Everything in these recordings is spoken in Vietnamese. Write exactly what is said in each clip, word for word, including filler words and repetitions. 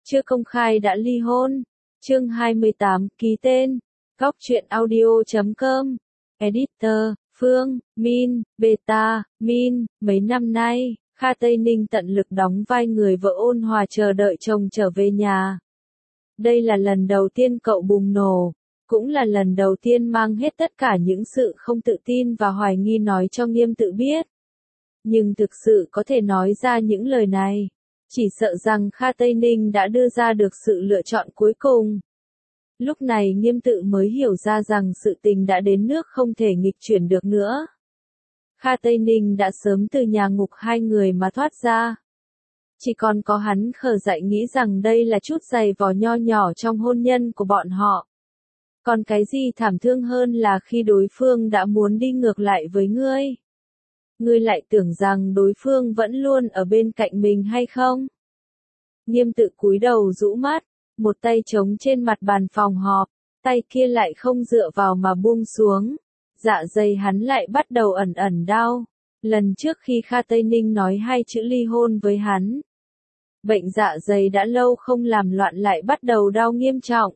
chưa công khai đã ly hôn. Chương hai mươi tám, ký tên. Góc truyện audio chấm com. Editor, Phương, Min, Beta, Min. Mấy năm nay, Kha Tây Ninh tận lực đóng vai người vợ ôn hòa chờ đợi chồng trở về nhà. Đây là lần đầu tiên cậu bùng nổ, cũng là lần đầu tiên mang hết tất cả những sự không tự tin và hoài nghi nói cho Nghiêm Tự biết. Nhưng thực sự có thể nói ra những lời này, chỉ sợ rằng Kha Tây Ninh đã đưa ra được sự lựa chọn cuối cùng. Lúc này Nghiêm Tự mới hiểu ra rằng sự tình đã đến nước không thể nghịch chuyển được nữa. Kha Tây Ninh đã sớm từ nhà ngục hai người mà thoát ra. Chỉ còn có hắn khờ dại nghĩ rằng đây là chút giày vò nho nhỏ trong hôn nhân của bọn họ. Còn cái gì thảm thương hơn là khi đối phương đã muốn đi ngược lại với ngươi. Ngươi lại tưởng rằng đối phương vẫn luôn ở bên cạnh mình hay không? Nghiêm Tự cúi đầu rũ mắt, một tay chống trên mặt bàn phòng họp, tay kia lại không dựa vào mà buông xuống. Dạ dày hắn lại bắt đầu ẩn ẩn đau. Lần trước khi Kha Tây Ninh nói hai chữ ly hôn với hắn, bệnh dạ dày đã lâu không làm loạn lại bắt đầu đau nghiêm trọng.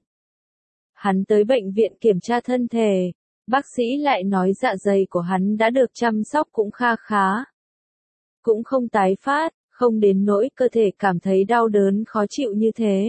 Hắn tới bệnh viện kiểm tra thân thể, bác sĩ lại nói dạ dày của hắn đã được chăm sóc cũng kha khá. Cũng không tái phát, không đến nỗi cơ thể cảm thấy đau đớn khó chịu như thế.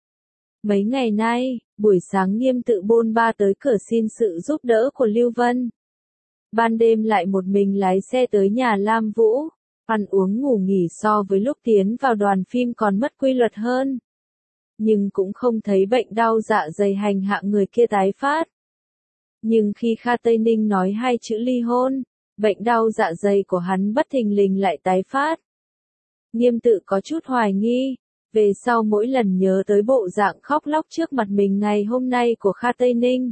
Mấy ngày nay, buổi sáng Nghiêm Tự bôn ba tới cửa xin sự giúp đỡ của Lưu Vân. Ban đêm lại một mình lái xe tới nhà Lam Vũ, ăn uống ngủ nghỉ so với lúc tiến vào đoàn phim còn mất quy luật hơn. Nhưng cũng không thấy bệnh đau dạ dày hành hạ người kia tái phát. Nhưng khi Kha Tây Ninh nói hai chữ ly hôn, bệnh đau dạ dày của hắn bất thình lình lại tái phát. Nghiêm Tự có chút hoài nghi, về sau mỗi lần nhớ tới bộ dạng khóc lóc trước mặt mình ngày hôm nay của Kha Tây Ninh,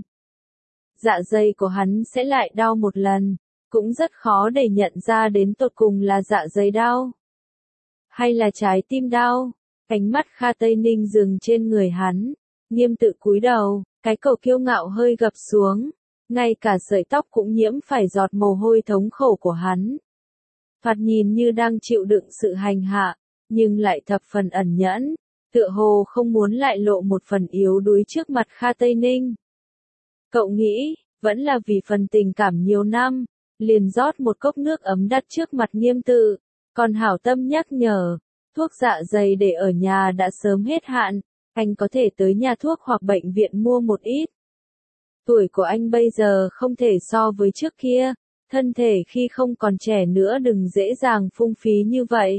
dạ dày của hắn sẽ lại đau một lần, cũng rất khó để nhận ra đến tột cùng là dạ dày đau, hay là trái tim đau. Ánh mắt Kha Tây Ninh dừng trên người hắn, Nghiêm Tự cúi đầu, cái cổ kiêu ngạo hơi gập xuống, ngay cả sợi tóc cũng nhiễm phải giọt mồ hôi thống khổ của hắn. Thoạt nhìn như đang chịu đựng sự hành hạ, nhưng lại thập phần ẩn nhẫn, tựa hồ không muốn lại lộ một phần yếu đuối trước mặt Kha Tây Ninh. Cậu nghĩ, vẫn là vì phần tình cảm nhiều năm, liền rót một cốc nước ấm đặt trước mặt Nghiêm Tự, còn hảo tâm nhắc nhở, thuốc dạ dày để ở nhà đã sớm hết hạn, anh có thể tới nhà thuốc hoặc bệnh viện mua một ít. Tuổi của anh bây giờ không thể so với trước kia, thân thể khi không còn trẻ nữa đừng dễ dàng phung phí như vậy.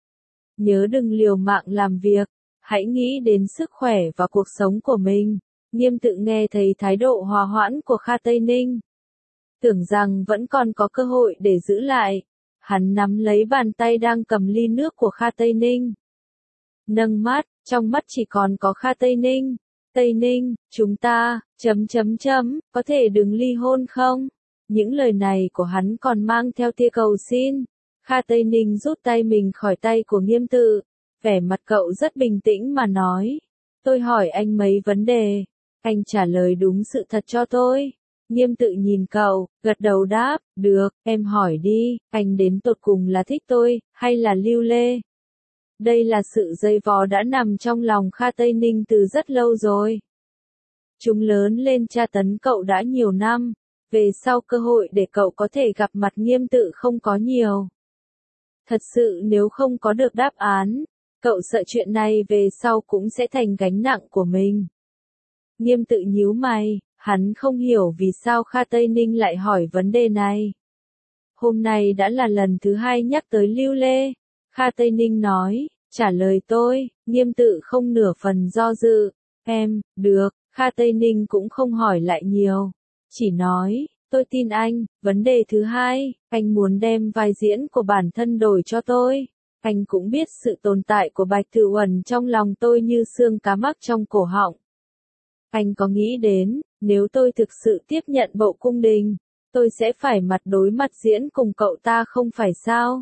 Nhớ đừng liều mạng làm việc, hãy nghĩ đến sức khỏe và cuộc sống của mình. Nghiêm Tự nghe thấy thái độ hòa hoãn của Kha Tây Ninh, tưởng rằng vẫn còn có cơ hội để giữ lại. Hắn nắm lấy bàn tay đang cầm ly nước của Kha Tây Ninh, nâng mắt, trong mắt chỉ còn có Kha Tây Ninh. Tây Ninh, chúng ta, chấm chấm chấm, có thể đừng ly hôn không? Những lời này của hắn còn mang theo tia cầu xin. Kha Tây Ninh rút tay mình khỏi tay của Nghiêm Tự, vẻ mặt cậu rất bình tĩnh mà nói, tôi hỏi anh mấy vấn đề, anh trả lời đúng sự thật cho tôi. Nghiêm Tự nhìn cậu, gật đầu đáp, được, em hỏi đi, anh đến tột cùng là thích tôi, hay là Lưu Lê? Đây là sự dây vò đã nằm trong lòng Kha Tây Ninh từ rất lâu rồi. Chúng lớn lên tra tấn cậu đã nhiều năm, về sau cơ hội để cậu có thể gặp mặt Nghiêm Tự không có nhiều. Thật sự nếu không có được đáp án, cậu sợ chuyện này về sau cũng sẽ thành gánh nặng của mình. Nghiêm Tự nhíu mày, hắn không hiểu vì sao Kha Tây Ninh lại hỏi vấn đề này. Hôm nay đã là lần thứ hai nhắc tới Lưu Lê. Kha Tây Ninh nói, trả lời tôi. Nghiêm Tự không nửa phần do dự, em, được. Kha Tây Ninh cũng không hỏi lại nhiều, chỉ nói, tôi tin anh. Vấn đề thứ hai, anh muốn đem vai diễn của bản thân đổi cho tôi. Anh cũng biết sự tồn tại của Bạch Tự Uẩn trong lòng tôi như xương cá mắc trong cổ họng. Anh có nghĩ đến, nếu tôi thực sự tiếp nhận Bậu Cung Đình, tôi sẽ phải mặt đối mặt diễn cùng cậu ta không phải sao?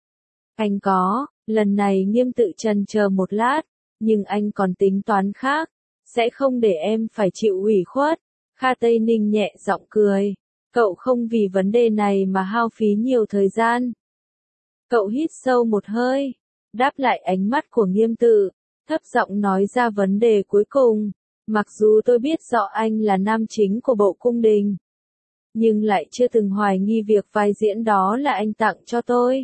Anh có. Lần này Nghiêm Tự chần chờ một lát, nhưng anh còn tính toán khác, sẽ không để em phải chịu ủy khuất. Kha Tây Ninh nhẹ giọng cười, cậu không vì vấn đề này mà hao phí nhiều thời gian. Cậu hít sâu một hơi, đáp lại ánh mắt của Nghiêm Tự, thấp giọng nói ra vấn đề cuối cùng. Mặc dù tôi biết rõ anh là nam chính của bộ cung đình, nhưng lại chưa từng hoài nghi việc vai diễn đó là anh tặng cho tôi.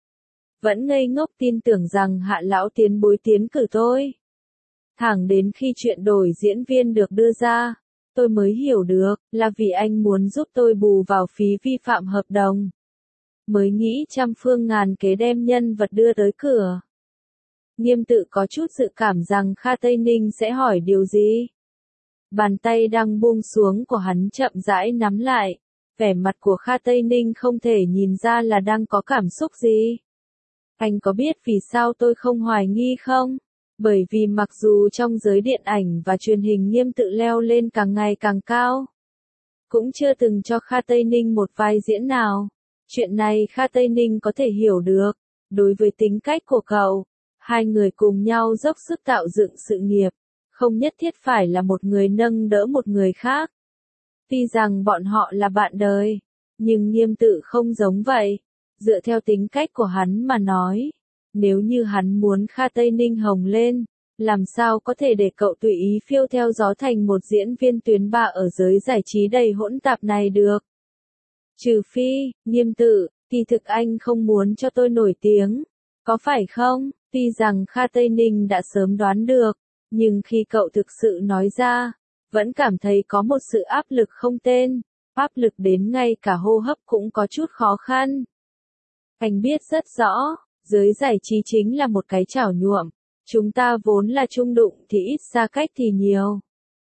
Vẫn ngây ngốc tin tưởng rằng Hạ lão tiền bối tiến cử tôi. Thẳng đến khi chuyện đổi diễn viên được đưa ra, tôi mới hiểu được là vì anh muốn giúp tôi bù vào phí vi phạm hợp đồng. Mới nghĩ trăm phương ngàn kế đem nhân vật đưa tới cửa. Nghiêm Tự có chút dự cảm rằng Kha Tây Ninh sẽ hỏi điều gì. Bàn tay đang buông xuống của hắn chậm rãi nắm lại. Vẻ mặt của Kha Tây Ninh không thể nhìn ra là đang có cảm xúc gì. Anh có biết vì sao tôi không hoài nghi không? Bởi vì mặc dù trong giới điện ảnh và truyền hình Nghiêm Tự leo lên càng ngày càng cao, cũng chưa từng cho Kha Tây Ninh một vai diễn nào. Chuyện này Kha Tây Ninh có thể hiểu được. Đối với tính cách của cậu, hai người cùng nhau dốc sức tạo dựng sự nghiệp, không nhất thiết phải là một người nâng đỡ một người khác. Tuy rằng bọn họ là bạn đời, nhưng Nghiêm Tự không giống vậy. Dựa theo tính cách của hắn mà nói, nếu như hắn muốn Kha Tây Ninh hồng lên, làm sao có thể để cậu tùy ý phiêu theo gió thành một diễn viên tuyến ba ở giới giải trí đầy hỗn tạp này được. Trừ phi, Nghiêm Tự, kỳ thực anh không muốn cho tôi nổi tiếng, có phải không? Tuy rằng Kha Tây Ninh đã sớm đoán được, nhưng khi cậu thực sự nói ra, vẫn cảm thấy có một sự áp lực không tên, áp lực đến ngay cả hô hấp cũng có chút khó khăn. Anh biết rất rõ, giới giải trí chính là một cái chảo nhuộm, chúng ta vốn là chung đụng thì ít xa cách thì nhiều.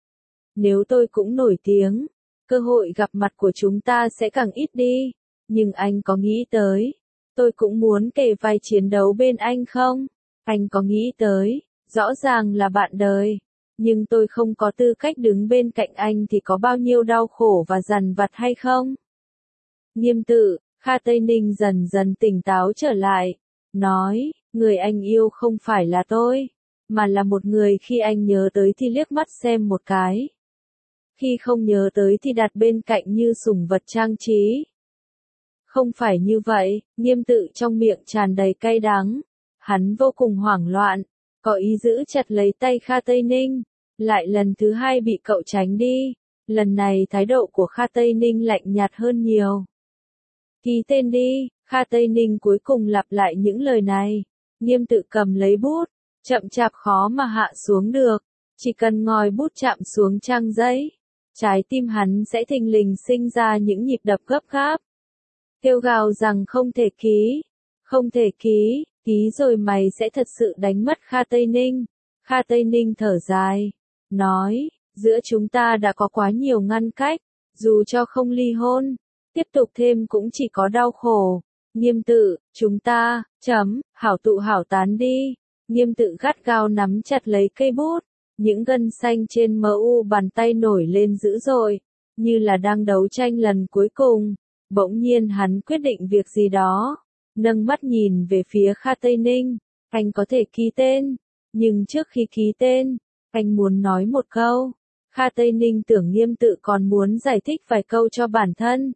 Nếu tôi cũng nổi tiếng, cơ hội gặp mặt của chúng ta sẽ càng ít đi, nhưng anh có nghĩ tới, tôi cũng muốn kề vai chiến đấu bên anh không? Anh có nghĩ tới, rõ ràng là bạn đời, nhưng tôi không có tư cách đứng bên cạnh anh thì có bao nhiêu đau khổ và dằn vặt hay không? Nghiêm Tự, Kha Tây Ninh dần dần tỉnh táo trở lại, nói, người anh yêu không phải là tôi, mà là một người khi anh nhớ tới thì liếc mắt xem một cái. Khi không nhớ tới thì đặt bên cạnh như sủng vật trang trí. Không phải như vậy, Nghiêm Tự trong miệng tràn đầy cay đắng. Hắn vô cùng hoảng loạn, có ý giữ chặt lấy tay Kha Tây Ninh, lại lần thứ hai bị cậu tránh đi. Lần này thái độ của Kha Tây Ninh lạnh nhạt hơn nhiều. Ký tên đi, Kha Tây Ninh cuối cùng lặp lại những lời này. Nghiêm Tự cầm lấy bút, chậm chạp khó mà hạ xuống được, chỉ cần ngòi bút chạm xuống trang giấy, trái tim hắn sẽ thình lình sinh ra những nhịp đập gấp gáp. Kêu gào rằng không thể ký, không thể ký, ký rồi mày sẽ thật sự đánh mất Kha Tây Ninh. Kha Tây Ninh thở dài, nói, giữa chúng ta đã có quá nhiều ngăn cách, dù cho không ly hôn, tiếp tục thêm cũng chỉ có đau khổ. Nghiêm Tự, chúng ta, chấm, hảo tụ hảo tán đi. Nghiêm Tự gắt gao nắm chặt lấy cây bút, những gân xanh trên mờ u bàn tay nổi lên dữ dội, như là đang đấu tranh lần cuối cùng. Bỗng nhiên hắn quyết định việc gì đó, nâng mắt nhìn về phía Kha Tây Ninh, anh có thể ký tên, nhưng trước khi ký tên, anh muốn nói một câu. Kha Tây Ninh tưởng Nghiêm Tự còn muốn giải thích vài câu cho bản thân.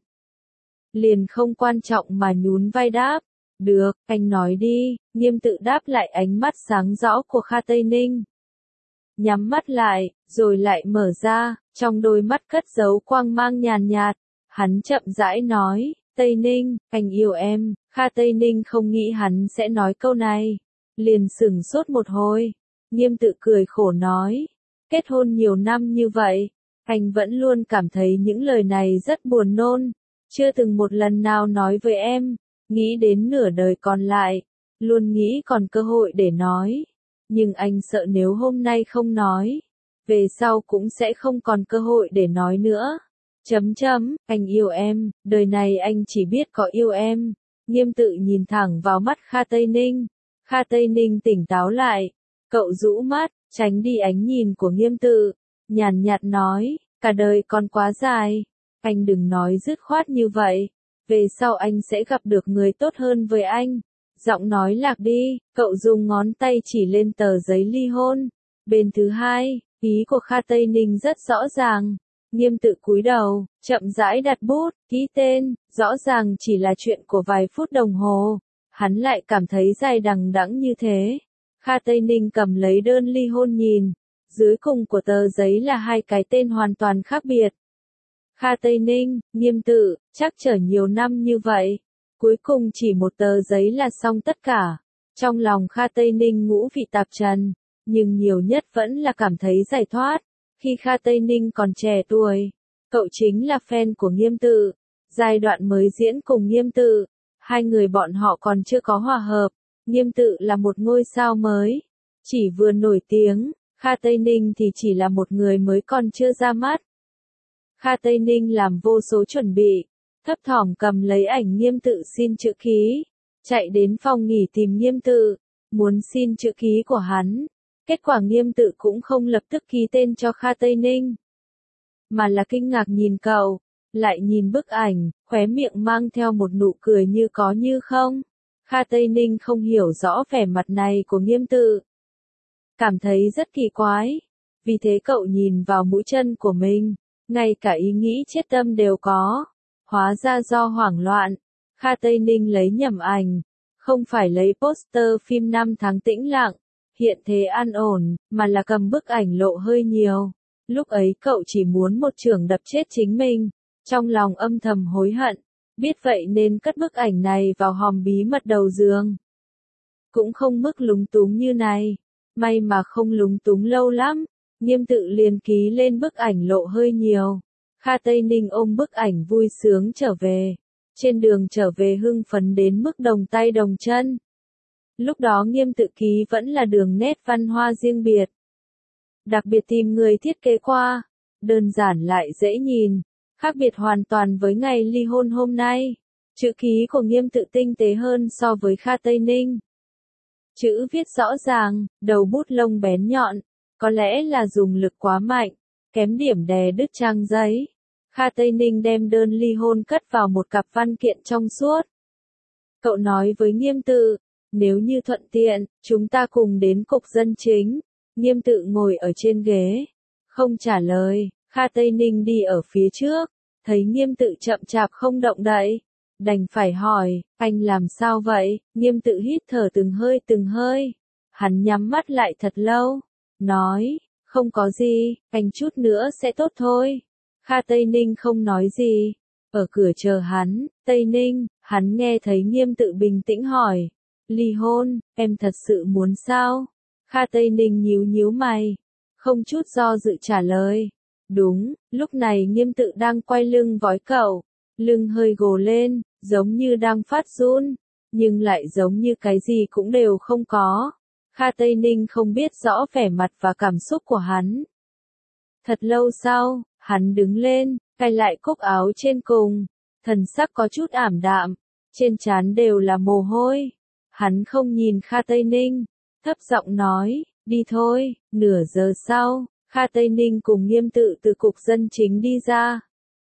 Liền không quan trọng mà nhún vai đáp, được, anh nói đi. Nghiêm Tự đáp lại ánh mắt sáng rõ của Kha Tây Ninh. Nhắm mắt lại, rồi lại mở ra, trong đôi mắt cất giấu quang mang nhàn nhạt. Hắn chậm rãi nói, Tây Ninh, anh yêu em. Kha Tây Ninh không nghĩ hắn sẽ nói câu này, liền sửng sốt một hồi. Nghiêm Tự cười khổ nói, kết hôn nhiều năm như vậy, anh vẫn luôn cảm thấy những lời này rất buồn nôn, chưa từng một lần nào nói với em, nghĩ đến nửa đời còn lại, luôn nghĩ còn cơ hội để nói, nhưng anh sợ nếu hôm nay không nói, về sau cũng sẽ không còn cơ hội để nói nữa. Chấm chấm, anh yêu em, đời này anh chỉ biết có yêu em. Nghiêm Tự nhìn thẳng vào mắt Kha Tây Ninh. Kha Tây Ninh tỉnh táo lại, cậu rũ mắt, tránh đi ánh nhìn của Nghiêm Tự, nhàn nhạt nói, cả đời còn quá dài, anh đừng nói dứt khoát như vậy, về sau anh sẽ gặp được người tốt hơn với anh. Giọng nói lạc đi, cậu dùng ngón tay chỉ lên tờ giấy ly hôn. Bên thứ hai, ý của Kha Tây Ninh rất rõ ràng. Nghiêm Tự cúi đầu, chậm rãi đặt bút, ký tên, rõ ràng chỉ là chuyện của vài phút đồng hồ. Hắn lại cảm thấy dài đằng đẵng như thế. Kha Tây Ninh cầm lấy đơn ly hôn nhìn, dưới cùng của tờ giấy là hai cái tên hoàn toàn khác biệt. Kha Tây Ninh, Nghiêm Tự, chắc chở nhiều năm như vậy, cuối cùng chỉ một tờ giấy là xong tất cả. Trong lòng Kha Tây Ninh ngũ vị tạp trần, nhưng nhiều nhất vẫn là cảm thấy giải thoát. Khi Kha Tây Ninh còn trẻ tuổi, cậu chính là fan của Nghiêm Tự. Giai đoạn mới diễn cùng Nghiêm Tự, hai người bọn họ còn chưa có hòa hợp. Nghiêm Tự là một ngôi sao mới, chỉ vừa nổi tiếng, Kha Tây Ninh thì chỉ là một người mới còn chưa ra mắt. Kha Tây Ninh làm vô số chuẩn bị, thấp thỏm cầm lấy ảnh Nghiêm Tự xin chữ ký, chạy đến phòng nghỉ tìm Nghiêm Tự, muốn xin chữ ký của hắn. Kết quả Nghiêm Tự cũng không lập tức ký tên cho Kha Tây Ninh, mà là kinh ngạc nhìn cậu, lại nhìn bức ảnh, khóe miệng mang theo một nụ cười như có như không. Kha Tây Ninh không hiểu rõ vẻ mặt này của Nghiêm Tự, cảm thấy rất kỳ quái, vì thế cậu nhìn vào mũi chân của mình, ngay cả ý nghĩ chết tâm đều có, hóa ra do hoảng loạn. Kha Tây Ninh lấy nhầm ảnh, không phải lấy poster phim năm tháng tĩnh lặng, hiện thế an ổn, mà là cầm bức ảnh lộ hơi nhiều. Lúc ấy cậu chỉ muốn một chưởng đập chết chính mình, trong lòng âm thầm hối hận, biết vậy nên cất bức ảnh này vào hòm bí mật đầu giường. Cũng không mức lúng túng như này, may mà không lúng túng lâu lắm, Nghiêm Tự liền ký lên bức ảnh lộ hơi nhiều. Kha Tây Ninh ôm bức ảnh vui sướng trở về, trên đường trở về hưng phấn đến mức đồng tay đồng chân. Lúc đó Nghiêm Tự ký vẫn là đường nét văn hoa riêng biệt, đặc biệt tìm người thiết kế qua, đơn giản lại dễ nhìn, khác biệt hoàn toàn với ngày ly hôn hôm nay. Chữ ký của Nghiêm Tự tinh tế hơn so với Kha Tây Ninh. Chữ viết rõ ràng, đầu bút lông bén nhọn, có lẽ là dùng lực quá mạnh, kém điểm đè đứt trang giấy. Kha Tây Ninh đem đơn ly hôn cất vào một cặp văn kiện trong suốt. Cậu nói với Nghiêm Tự, nếu như thuận tiện, chúng ta cùng đến cục dân chính. Nghiêm Tự ngồi ở trên ghế, không trả lời. Kha Tây Ninh đi ở phía trước, thấy Nghiêm Tự chậm chạp không động đậy, đành phải hỏi, anh làm sao vậy? Nghiêm Tự hít thở từng hơi từng hơi, hắn nhắm mắt lại thật lâu, nói, không có gì, anh chút nữa sẽ tốt thôi. Kha Tây Ninh không nói gì, ở cửa chờ hắn. Tây Ninh, hắn nghe thấy Nghiêm Tự bình tĩnh hỏi, ly hôn, em thật sự muốn sao? Kha Tây Ninh nhíu nhíu mày, không chút do dự trả lời, đúng. Lúc này Nghiêm Tự đang quay lưng vói cậu, lưng hơi gồ lên, giống như đang phát run, nhưng lại giống như cái gì cũng đều không có. Kha Tây Ninh không biết rõ vẻ mặt và cảm xúc của hắn. Thật lâu sau, hắn đứng lên, cài lại cúc áo trên cùng, thần sắc có chút ảm đạm, trên trán đều là mồ hôi. Hắn không nhìn Kha Tây Ninh, thấp giọng nói, đi thôi. Nửa giờ sau, Kha Tây Ninh cùng Nghiêm Tự từ cục dân chính đi ra.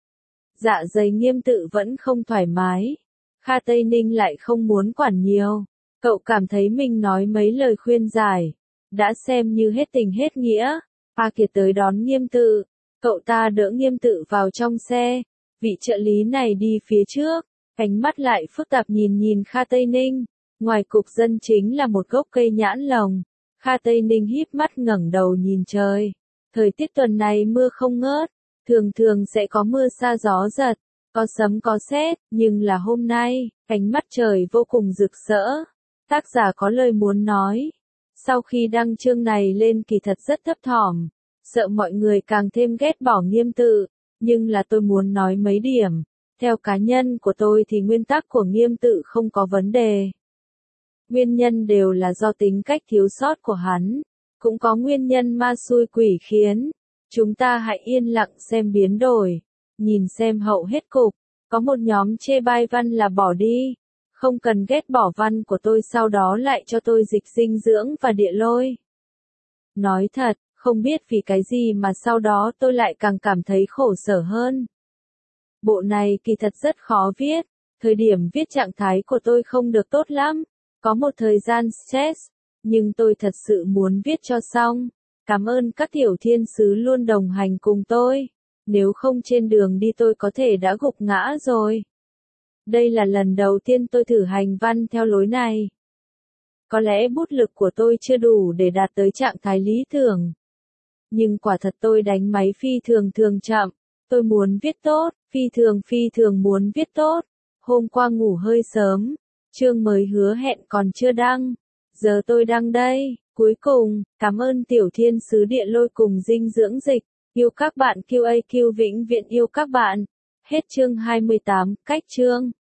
Dạ dày Nghiêm Tự vẫn không thoải mái, Kha Tây Ninh lại không muốn quản nhiều. Cậu cảm thấy mình nói mấy lời khuyên giải, đã xem như hết tình hết nghĩa. A Kiệt tới đón Nghiêm Tự, cậu ta đỡ Nghiêm Tự vào trong xe, vị trợ lý này đi phía trước, ánh mắt lại phức tạp nhìn nhìn Kha Tây Ninh. Ngoài cục dân chính là một gốc cây nhãn lồng. Kha Tây Ninh híp mắt ngẩng đầu nhìn trời. Thời tiết tuần này mưa không ngớt, thường thường sẽ có mưa sa gió giật, có sấm có sét, nhưng là hôm nay, ánh mắt trời vô cùng rực rỡ. Tác giả có lời muốn nói. Sau khi đăng chương này lên kỳ thật rất thấp thỏm, sợ mọi người càng thêm ghét bỏ Nghiêm Tự, nhưng là tôi muốn nói mấy điểm. Theo cá nhân của tôi thì nguyên tắc của Nghiêm Tự không có vấn đề. Nguyên nhân đều là do tính cách thiếu sót của hắn, cũng có nguyên nhân ma xui quỷ khiến. Chúng ta hãy yên lặng xem biến đổi, nhìn xem hậu hết cục. Có một nhóm chê bai văn là bỏ đi, không cần ghét bỏ văn của tôi sau đó lại cho tôi dịch dinh dưỡng và địa lôi. Nói thật, không biết vì cái gì mà sau đó tôi lại càng cảm thấy khổ sở hơn. Bộ này kỳ thật rất khó viết, thời điểm viết trạng thái của tôi không được tốt lắm, có một thời gian stress, nhưng tôi thật sự muốn viết cho xong. Cảm ơn các tiểu thiên sứ luôn đồng hành cùng tôi, nếu không trên đường đi tôi có thể đã gục ngã rồi. Đây là lần đầu tiên tôi thử hành văn theo lối này. Có lẽ bút lực của tôi chưa đủ để đạt tới trạng thái lý tưởng. Nhưng quả thật tôi đánh máy phi thường thường chậm. Tôi muốn viết tốt, phi thường phi thường muốn viết tốt. Hôm qua ngủ hơi sớm, chương mới hứa hẹn còn chưa đăng. Giờ tôi đăng đây. Cuối cùng, cảm ơn Tiểu Thiên Sứ Địa Lôi cùng dinh dưỡng dịch. Yêu các bạn quy a quy vĩnh viễn yêu các bạn. Hết chương hai mươi tám, cách chương.